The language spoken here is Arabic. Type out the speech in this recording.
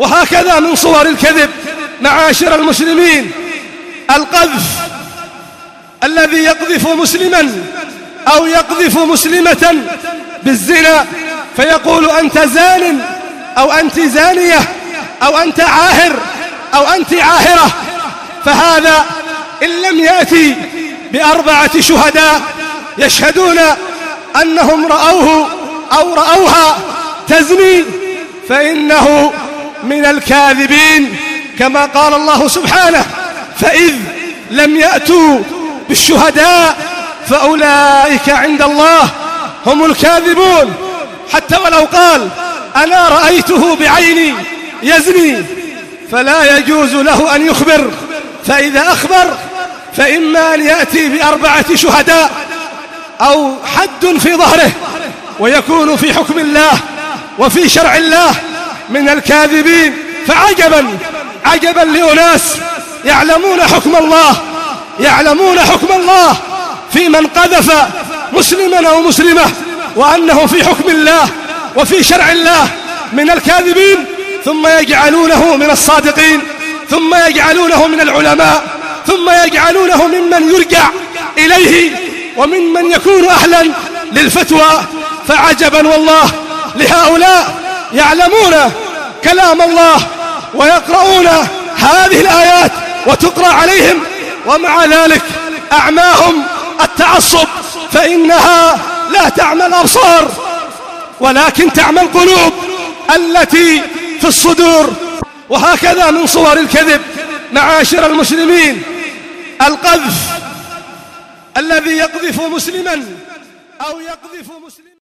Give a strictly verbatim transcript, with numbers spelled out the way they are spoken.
وهكذا من صور الكذب معاشر المسلمين القذف الذي يقذف مسلما أو يقذف مسلمة بالزنا فيقول أنت زان أو أنت زانية أو أنت عاهر أو أنت عاهرة، فهذا إن لم يأتي بأربعة شهداء يشهدون أنهم رأوه أو رأوها تزني فإنه من الكاذبين، كما قال الله سبحانه: فإذ لم يأتوا بالشهداء فأولئك عند الله هم الكاذبون. حتى ولو قال أنا رأيته بعيني يزني فلا يجوز له أن يخبر، فإذا أخبر فإما أن يأتي بأربعة شهداء أو حد في ظهره ويكون في حكم الله وفي شرع الله من الكاذبين. فعجبا عجبا لأناس يعلمون حكم الله يعلمون حكم الله في من قذف مسلما أو مسلمة وأنه في حكم الله وفي شرع الله من الكاذبين، ثم يجعلونه من الصادقين، ثم يجعلونه من العلماء، ثم يجعلونه ممن يرجع إليه وممن يكون أهلا للفتوى. فعجبا والله لهؤلاء يعلمون كلام الله ويقرؤون هذه الآيات وتقرأ عليهم، ومع ذلك أعماهم التعصب، فإنها لا تعمى الأبصار ولكن تعمى القلوب التي في الصدور. وهكذا من صور الكذب معاشر المسلمين القذف الذي يقذف مسلما أو يقذف مسلما